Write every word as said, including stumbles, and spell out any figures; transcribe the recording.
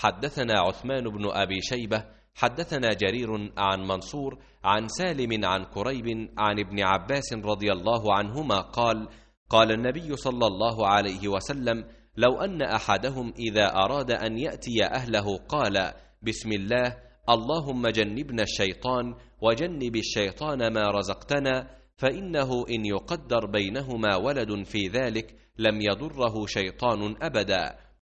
حدثنا عثمان بن أبي شيبة حدثنا جرير عن منصور عن سالم عن كريب عن ابن عباس رضي الله عنهما قال: قال النبي صلى الله عليه وسلم: لو أن أحدهم إذا أراد أن يأتي أهله قال: بسم الله، اللهم جنبنا الشيطان وجنب الشيطان ما رزقتنا، فإنه إن يقدر بينهما ولد في ذلك لم يضره شيطان أبدا،